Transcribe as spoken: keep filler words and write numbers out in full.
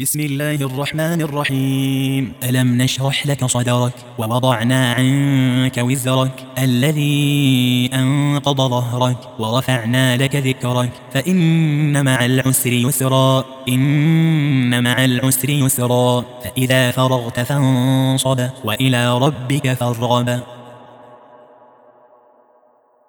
بسم الله الرحمن الرحيم. ألم نشرح لك صدرك ووضعنا عنك وزرك الذي أنقض ظهرك ورفعنا لك ذكرك فإن مع العسر يسرا إن مع العسر يسرا فإذا فرغت فانصب وإلى ربك فارغب.